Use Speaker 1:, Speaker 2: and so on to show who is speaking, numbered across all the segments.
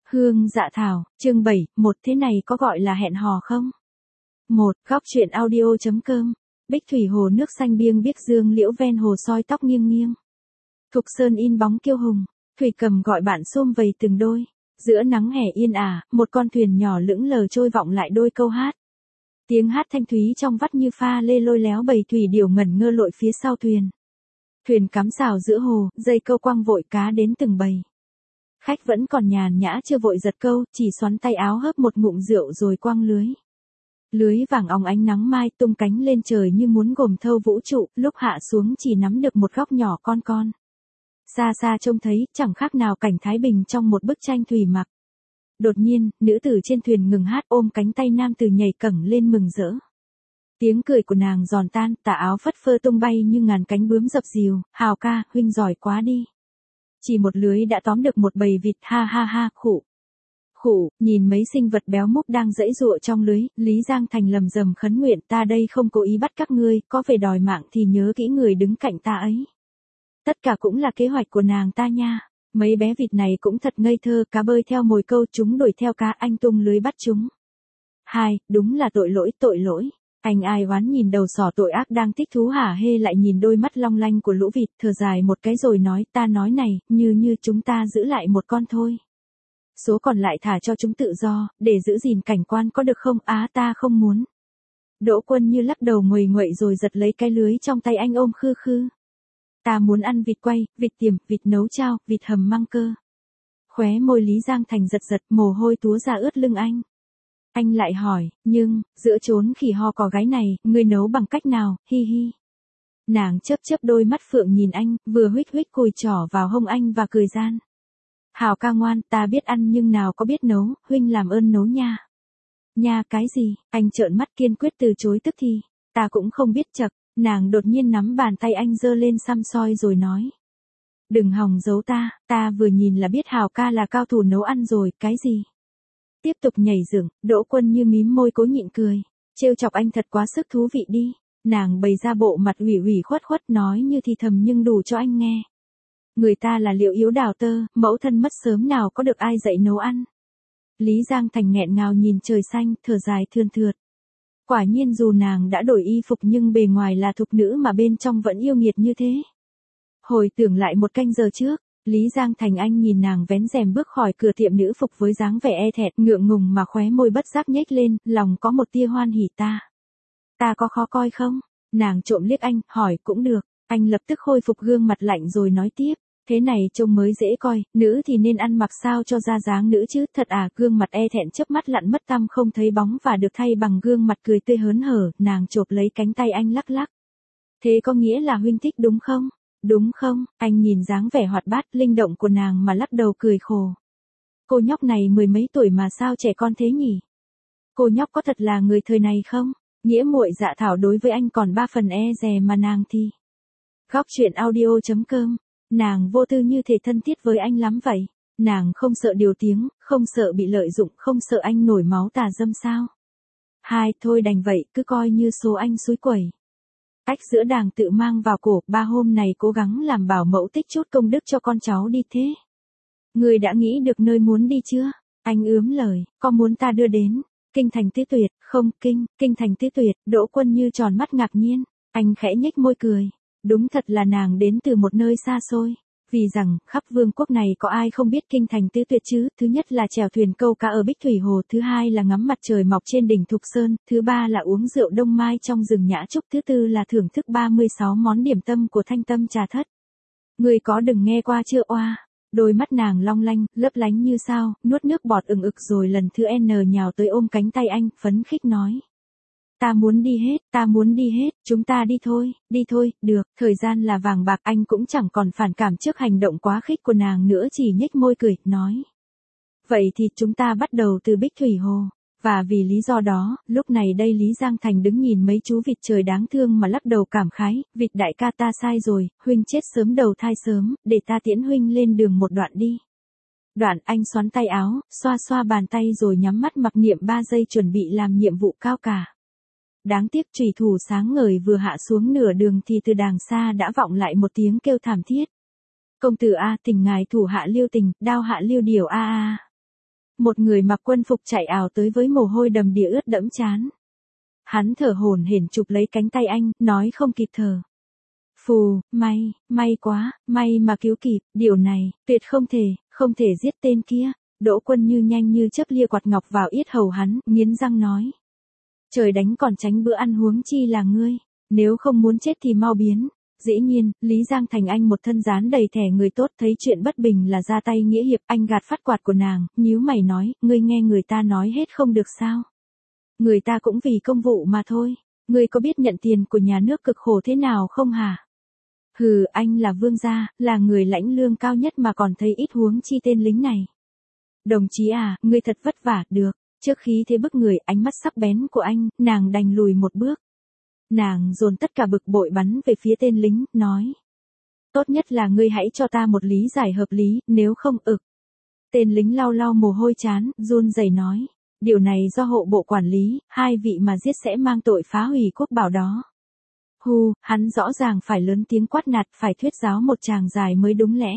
Speaker 1: Hương Dạ Thảo, chương 7, một thế này có gọi là hẹn hò không? Một, góc truyện audio.com. Bích thủy hồ nước xanh biêng biếc dương liễu ven hồ soi tóc nghiêng nghiêng. Thục sơn in bóng kiêu hùng, thủy cầm gọi bạn xôm vầy từng đôi. Giữa nắng hè yên ả, một con thuyền nhỏ lững lờ trôi vọng lại đôi câu hát. Tiếng hát thanh thúy trong vắt như pha lê lôi léo bầy thủy điểu ngẩn ngơ lội phía sau thuyền. Thuyền cắm xào giữa hồ, dây câu quăng vội cá đến từng bầy. Khách vẫn còn nhàn nhã chưa vội giật câu, chỉ xoắn tay áo hớp một ngụm rượu rồi quăng lưới. Lưới vàng óng ánh nắng mai tung cánh lên trời như muốn gồm thâu vũ trụ, lúc hạ xuống chỉ nắm được một góc nhỏ con. Xa xa trông thấy, chẳng khác nào cảnh Thái Bình trong một bức tranh thủy mặc. Đột nhiên, nữ tử trên thuyền ngừng hát ôm cánh tay nam tử nhảy cẫng lên mừng rỡ. Tiếng cười của nàng giòn tan, tà áo phất phơ tung bay như ngàn cánh bướm dập dìu, Hào ca, huynh giỏi quá đi. Chỉ một lưới đã tóm được một bầy vịt, ha ha ha, khụ. Khụ, nhìn mấy sinh vật béo múc đang giãy giụa trong lưới, Lý Giang Thành lầm rầm khấn nguyện, ta đây không cố ý bắt các ngươi, có về đòi mạng thì nhớ kỹ người đứng cạnh ta ấy. Tất cả cũng là kế hoạch của nàng ta nha. Mấy bé vịt này cũng thật ngây thơ, cá bơi theo mồi câu, chúng đuổi theo cá, anh tung lưới bắt chúng. Hai, đúng là tội lỗi. Anh ai oán nhìn đầu sỏ tội ác đang thích thú hả hê lại nhìn đôi mắt long lanh của lũ vịt, thở dài một cái rồi nói, ta nói này, như chúng ta giữ lại một con thôi. Số còn lại thả cho chúng tự do, để giữ gìn cảnh quan có được không? Á ta không muốn. Đỗ Quân như lắc đầu nguầy nguậy rồi giật lấy cái lưới trong tay anh ôm khư khư. Ta muốn ăn vịt quay, vịt tiềm, vịt nấu chao, vịt hầm măng cơ. Khóe môi Lý Giang Thành giật, mồ hôi túa ra ướt lưng anh. Anh lại hỏi, nhưng, giữa chốn khỉ ho cò gái này, ngươi nấu bằng cách nào, hi hi. Nàng chớp đôi mắt phượng nhìn anh, vừa huých cùi trỏ vào hông anh và cười gian. Hào ca ngoan, ta biết ăn nhưng nào có biết nấu, huynh làm ơn nấu nha. Nha cái gì, anh trợn mắt kiên quyết từ chối tức thì, ta cũng không biết chậc, nàng đột nhiên nắm bàn tay anh giơ lên săm soi rồi nói. Đừng hòng giấu ta vừa nhìn là biết Hào ca là cao thủ nấu ăn rồi, cái gì. Tiếp tục nhảy dựng, Đỗ Quân như mím môi cố nhịn cười, trêu chọc anh thật quá sức thú vị đi, nàng bày ra bộ mặt ủy khuất nói như thì thầm nhưng đủ cho anh nghe. Người ta là Liệu Yếu đào tơ, mẫu thân mất sớm nào có được ai dạy nấu ăn. Lý Giang Thành nghẹn ngào nhìn trời xanh, thở dài thườn thượt. Quả nhiên dù nàng đã đổi y phục nhưng bề ngoài là thục nữ mà bên trong vẫn yêu nghiệt như thế. Hồi tưởng lại một canh giờ trước, Lý Giang Thành anh nhìn nàng vén rèm bước khỏi cửa tiệm nữ phục với dáng vẻ e thẹn ngượng ngùng mà khóe môi bất giác nhếch lên, lòng có một tia hoan hỉ ta. Ta có khó coi không? Nàng trộm liếc anh, hỏi cũng được, anh lập tức khôi phục gương mặt lạnh rồi nói tiếp. Thế này trông mới dễ coi, nữ thì nên ăn mặc sao cho ra dáng nữ chứ, thật à, gương mặt e thẹn chớp mắt lặn mất tăm không thấy bóng và được thay bằng gương mặt cười tươi hớn hở, nàng chộp lấy cánh tay anh lắc lắc. Thế có nghĩa là huynh thích đúng không? Đúng không? Anh nhìn dáng vẻ hoạt bát, linh động của nàng mà lắc đầu cười khổ. Cô nhóc này mười mấy tuổi mà sao trẻ con thế nhỉ? Cô nhóc có thật là người thời này không? Nghĩa muội Dạ Thảo đối với anh còn 3 phần e dè mà nàng thì. Góc truyện audio.com. Nàng vô tư như thể thân thiết với anh lắm vậy. Nàng không sợ điều tiếng, không sợ bị lợi dụng, không sợ anh nổi máu tà dâm sao. Hai, thôi đành vậy, cứ coi như số anh xúi quẩy. Ách giữa đàng tự mang vào cổ, 3 hôm này cố gắng làm bảo mẫu tích chút công đức cho con cháu đi thế. Người đã nghĩ được nơi muốn đi chưa? Anh ướm lời, có muốn ta đưa đến? Kinh Thành Tứ Tuyệt, không, Kinh Thành Tứ Tuyệt, Đỗ Quân như tròn mắt ngạc nhiên. Anh khẽ nhếch môi cười. Đúng thật là nàng đến từ một nơi xa xôi, vì rằng, khắp vương quốc này có ai không biết Kinh Thành Tứ Tuyệt chứ, thứ nhất là chèo thuyền câu cá ở Bích Thủy Hồ, thứ hai là ngắm mặt trời mọc trên đỉnh Thục Sơn, thứ ba là uống rượu Đông Mai trong rừng Nhã Trúc, thứ tư là thưởng thức 36 món điểm tâm của Thanh Tâm Trà Thất. Người có đừng nghe qua chưa oa? Đôi mắt nàng long lanh, lấp lánh như sao, nuốt nước bọt ừng ực rồi lần thứ N nhào tới ôm cánh tay anh, phấn khích nói. Ta muốn đi hết, chúng ta đi thôi, được, thời gian là vàng bạc anh cũng chẳng còn phản cảm trước hành động quá khích của nàng nữa chỉ nhếch môi cười, nói. Vậy thì chúng ta bắt đầu từ Bích Thủy Hồ, và vì lý do đó, lúc này đây Lý Giang Thành đứng nhìn mấy chú vịt trời đáng thương mà lắc đầu cảm khái, vịt đại ca ta sai rồi, huynh chết sớm đầu thai sớm, để ta tiễn huynh lên đường một đoạn đi. Đoạn anh xoắn tay áo, xoa bàn tay rồi nhắm mắt mặc niệm 3 giây chuẩn bị làm nhiệm vụ cao cả. Đáng tiếc chủy thủ sáng ngời vừa hạ xuống nửa đường thì từ đàng xa đã vọng lại một tiếng kêu thảm thiết. Công tử a, tình ngài thủ hạ lưu tình, đao hạ lưu điều a a. Một người mặc quân phục chạy ảo tới với mồ hôi đầm đìa ướt đẫm trán. Hắn thở hổn hển chụp lấy cánh tay anh, nói không kịp thở. Phù, may quá, may mà cứu kịp, điều này, tuyệt không thể giết tên kia. Đỗ Quân Như nhanh như chớp lia quạt ngọc vào yết hầu hắn, nghiến răng nói. Trời đánh còn tránh bữa ăn huống chi là ngươi, nếu không muốn chết thì mau biến. Dĩ nhiên, Lý Giang Thành anh một thân dán đầy thẻ người tốt thấy chuyện bất bình là ra tay nghĩa hiệp, anh gạt phát quạt của nàng, nhíu mày nói, ngươi nghe người ta nói hết không được sao. Người ta cũng vì công vụ mà thôi, ngươi có biết nhận tiền của nhà nước cực khổ thế nào không hả? Hừ, anh là vương gia, là người lãnh lương cao nhất mà còn thấy ít huống chi tên lính này. Đồng chí à, ngươi thật vất vả, được, trước khí thế bức người, ánh mắt sắc bén của anh, nàng đành lùi một bước. Nàng dồn tất cả bực bội bắn về phía tên lính, nói. Tốt nhất là ngươi hãy cho ta một lý giải hợp lý, nếu không Tên lính lau lau mồ hôi chán, run rẩy nói. Điều này do hộ bộ quản lý, hai vị mà giết sẽ mang tội phá hủy quốc bảo đó. Hắn rõ ràng phải lớn tiếng quát nạt, phải thuyết giáo một tràng dài mới đúng lẽ.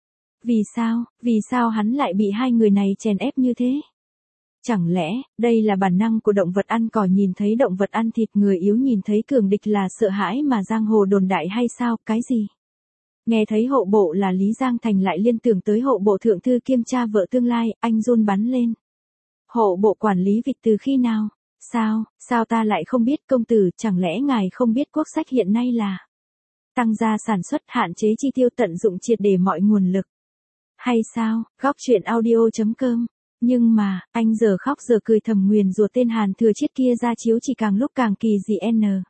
Speaker 1: Vì sao hắn lại bị hai người này chèn ép như thế? Chẳng lẽ, đây là bản năng của động vật ăn cỏ, nhìn thấy động vật ăn thịt, người yếu nhìn thấy cường địch là sợ hãi mà giang hồ đồn đại hay sao, cái gì? Nghe thấy hộ bộ là Lý Giang Thành lại liên tưởng tới hộ bộ thượng thư kiêm cha vợ tương lai, anh run bắn lên. Hộ bộ quản lý vịt từ khi nào? Sao ta lại không biết, công tử, chẳng lẽ ngài không biết quốc sách hiện nay là tăng gia sản xuất, hạn chế chi tiêu, tận dụng triệt để mọi nguồn lực? Hay sao? Góc truyện audio.com. Nhưng mà, anh giờ khóc giờ cười thầm nguyền rủa tên Hàn Thừa Chiết kia ra chiếu chỉ càng lúc càng kỳ dị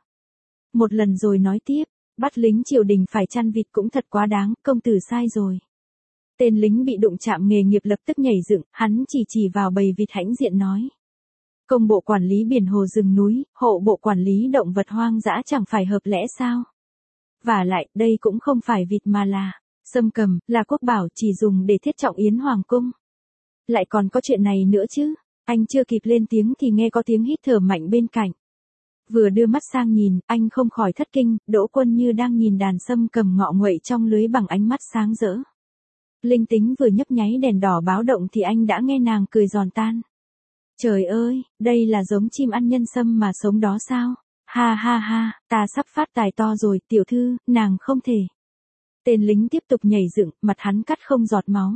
Speaker 1: Một lần rồi nói tiếp, bắt lính triều đình phải chăn vịt cũng thật quá đáng, công tử sai rồi. Tên lính bị đụng chạm nghề nghiệp lập tức nhảy dựng, hắn chỉ vào bầy vịt hãnh diện nói. Công bộ quản lý biển hồ rừng núi, hộ bộ quản lý động vật hoang dã chẳng phải hợp lẽ sao? Và lại, đây cũng không phải vịt mà là sâm cầm, là quốc bảo, chỉ dùng để thiết trọng yến hoàng cung. Lại còn có chuyện này nữa chứ? Anh chưa kịp lên tiếng thì nghe có tiếng hít thở mạnh bên cạnh. Vừa đưa mắt sang nhìn, anh không khỏi thất kinh, Đỗ Quân Như đang nhìn đàn sâm cầm ngọ nguậy trong lưới bằng ánh mắt sáng rỡ. Linh tính vừa nhấp nháy đèn đỏ báo động thì anh đã nghe nàng cười giòn tan. Trời ơi, đây là giống chim ăn nhân sâm mà sống đó sao? Ha, ta sắp phát tài to rồi, tiểu thư, nàng không thể. Tên lính tiếp tục nhảy dựng, mặt hắn cắt không giọt máu.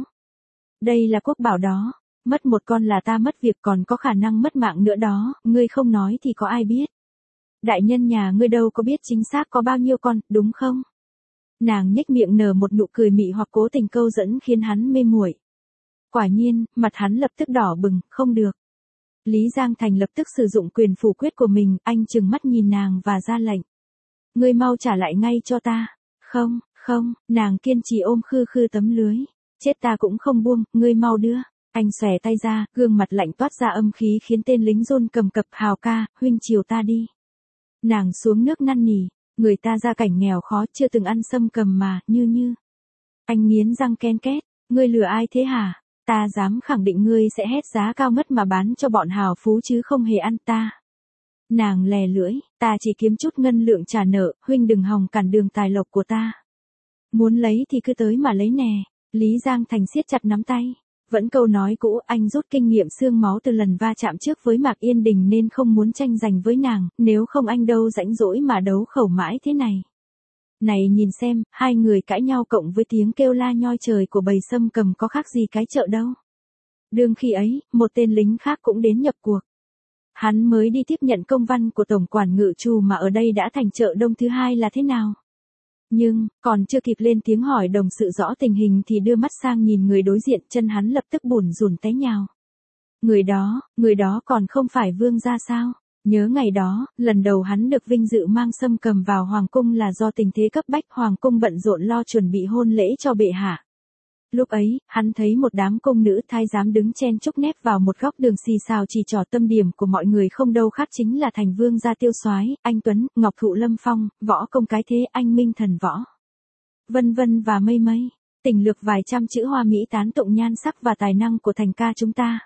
Speaker 1: Đây là quốc bảo đó, mất một con là ta mất việc, còn có khả năng mất mạng nữa đó, ngươi không nói thì có ai biết. Đại nhân nhà ngươi đâu có biết chính xác có bao nhiêu con, đúng không? Nàng nhếch miệng nở một nụ cười mị hoặc cố tình câu dẫn khiến hắn mê muội. Quả nhiên, mặt hắn lập tức đỏ bừng, không được. Lý Giang Thành lập tức sử dụng quyền phủ quyết của mình, anh trừng mắt nhìn nàng và ra lệnh. Ngươi mau trả lại ngay cho ta. Không, nàng kiên trì ôm khư tấm lưới. Chết ta cũng không buông, ngươi mau đưa. Anh xòe tay ra, gương mặt lạnh toát ra âm khí khiến tên lính run cầm cập. Hào ca, huynh chiều ta đi. Nàng xuống nước năn nỉ, người ta gia cảnh nghèo khó chưa từng ăn sâm cầm mà, như. Anh nghiến răng ken két, ngươi lừa ai thế hả? Ta dám khẳng định ngươi sẽ hét giá cao mất mà bán cho bọn hào phú chứ không hề ăn ta. Nàng lè lưỡi, ta chỉ kiếm chút ngân lượng trả nợ, huynh đừng hòng cản đường tài lộc của ta. Muốn lấy thì cứ tới mà lấy nè. Lý Giang Thành siết chặt nắm tay. Vẫn câu nói cũ, anh rút kinh nghiệm xương máu từ lần va chạm trước với Mạc Yên Đình nên không muốn tranh giành với nàng, nếu không anh đâu rãnh rỗi mà đấu khẩu mãi thế này. Này nhìn xem, hai người cãi nhau cộng với tiếng kêu la nhoi trời của bầy sâm cầm có khác gì cái chợ đâu. Đương khi ấy, một tên lính khác cũng đến nhập cuộc. Hắn mới đi tiếp nhận công văn của Tổng quản Ngự Trù mà ở đây đã thành chợ đông thứ hai là thế nào. Nhưng, còn chưa kịp lên tiếng hỏi đồng sự rõ tình hình thì đưa mắt sang nhìn người đối diện, chân hắn lập tức bủn rủn té nhào. Người đó còn không phải vương gia sao? Nhớ ngày đó, lần đầu hắn được vinh dự mang sâm cầm vào hoàng cung là do tình thế cấp bách, hoàng cung bận rộn lo chuẩn bị hôn lễ cho bệ hạ. Lúc ấy, hắn thấy một đám cung nữ thái giám đứng chen chúc nép vào một góc đường xì xào chỉ trỏ, tâm điểm của mọi người không đâu khác chính là thành vương gia Tiêu Soái, anh Tuấn, Ngọc Thụ Lâm Phong, võ công cái thế, anh Minh Thần Võ. Vân vân và mây mây, tỉnh lược vài trăm chữ hoa mỹ tán tụng nhan sắc và tài năng của Thành ca chúng ta.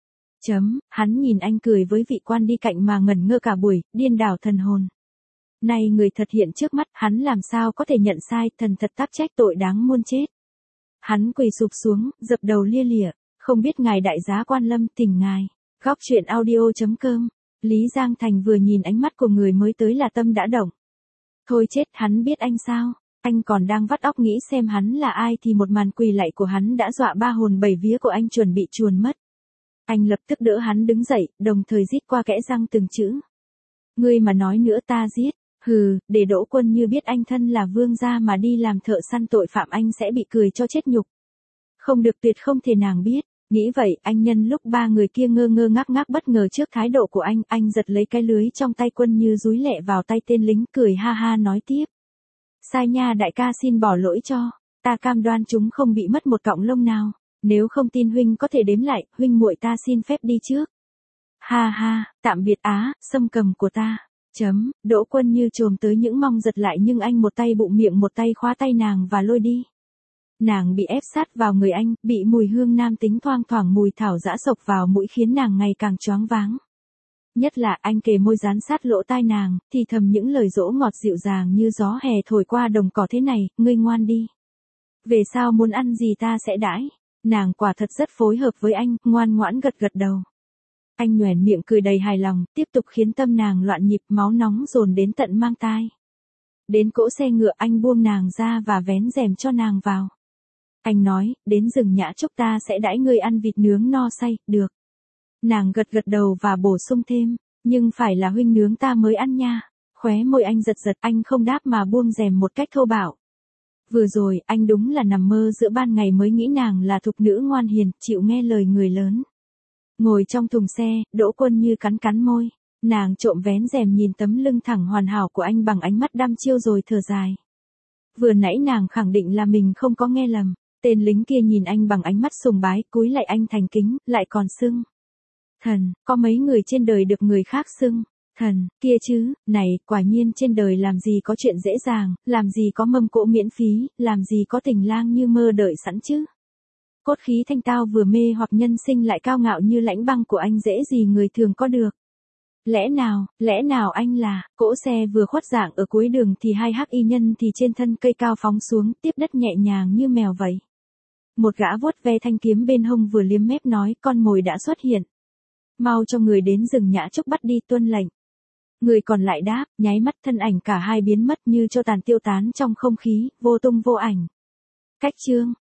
Speaker 1: Hắn nhìn anh cười với vị quan đi cạnh mà ngẩn ngơ cả buổi, điên đảo thần hồn. Nay người thật hiện trước mắt, hắn làm sao có thể nhận sai, thần thật táp trách tội đáng muôn chết. Hắn quỳ sụp xuống, dập đầu lia lịa, Không biết ngài đại giá quan lâm tình ngài. Góc chuyện audio.com. Lý Giang Thành vừa nhìn ánh mắt của người mới tới là tâm đã động. Thôi chết, hắn biết anh sao? Anh còn đang vắt óc nghĩ xem hắn là ai thì một màn quỳ lạy của hắn đã dọa ba hồn bảy vía của anh chuẩn bị chuồn mất. Anh lập tức đỡ hắn đứng dậy, đồng thời rít qua kẽ răng từng chữ. Ngươi mà nói nữa ta giết. Hừ, để Đỗ Quân Như biết anh thân là vương gia mà đi làm thợ săn tội phạm anh sẽ bị cười cho chết nhục. Không được, tuyệt không thể nàng biết. Nghĩ vậy, anh nhân lúc ba người kia ngơ ngơ ngác ngác bất ngờ trước thái độ của anh giật lấy cái lưới trong tay Quân Như dúi lẹ vào tay tên lính, cười ha ha nói tiếp. Sai nha đại ca, xin bỏ lỗi cho, ta cam đoan chúng không bị mất một cọng lông nào, nếu không tin huynh có thể đếm lại, huynh muội ta xin phép đi trước. Ha ha, tạm biệt Á, sâm cầm của ta. Đỗ Quân Như chồm tới những mong giật lại nhưng anh một tay bụng miệng một tay khóa tay nàng và lôi đi. Nàng bị ép sát vào người anh, bị mùi hương nam tính thoang thoảng mùi thảo dã sộc vào mũi khiến nàng ngày càng choáng váng. Nhất là anh kề môi dán sát lỗ tai nàng, thì thầm những lời dỗ ngọt dịu dàng như gió hè thổi qua đồng cỏ thế này, ngươi ngoan đi. Về sau muốn ăn gì ta sẽ đãi. Nàng quả thật rất phối hợp với anh, ngoan ngoãn gật gật đầu. Anh nhoẻn miệng cười đầy hài lòng, tiếp tục khiến tâm nàng loạn nhịp, máu nóng dồn đến tận mang tai. Đến cỗ xe ngựa anh buông nàng ra và vén rèm cho nàng vào. Anh nói, đến rừng Nhã Trúc ta sẽ đãi ngươi ăn vịt nướng no say, được. Nàng gật gật đầu và bổ sung thêm, nhưng phải là huynh nướng ta mới ăn nha. Khóe môi anh giật giật, anh không đáp mà buông rèm một cách thô bạo. Vừa rồi, anh đúng là nằm mơ giữa ban ngày mới nghĩ nàng là thục nữ ngoan hiền, chịu nghe lời người lớn. Ngồi trong thùng xe, Đỗ Quân Như cắn cắn môi. Nàng trộm vén rèm nhìn tấm lưng thẳng hoàn hảo của anh bằng ánh mắt đăm chiêu rồi thở dài. Vừa nãy nàng khẳng định là mình không có nghe lầm. Tên lính kia nhìn anh bằng ánh mắt sùng bái, cúi lạy anh thành kính, lại còn xưng. Thần, có mấy người trên đời được người khác xưng. Thần, kia chứ, này, quả nhiên trên đời làm gì có chuyện dễ dàng, làm gì có mâm cỗ miễn phí, làm gì có tình lang như mơ đợi sẵn chứ. Cốt khí thanh tao vừa mê hoặc nhân sinh lại cao ngạo như lãnh băng của anh dễ gì người thường có được. Lẽ nào anh là, cỗ xe vừa khuất dạng ở cuối đường thì hai hắc y nhân thì trên thân cây cao phóng xuống, tiếp đất nhẹ nhàng như mèo vậy. Một gã vuốt ve thanh kiếm bên hông vừa liếm mép nói, con mồi đã xuất hiện. Mau cho người đến rừng Nhã Trúc bắt đi, tuân lệnh. Người còn lại đáp, nháy mắt thân ảnh cả hai biến mất như cho tàn tiêu tán trong không khí, vô tung vô ảnh. Cách chương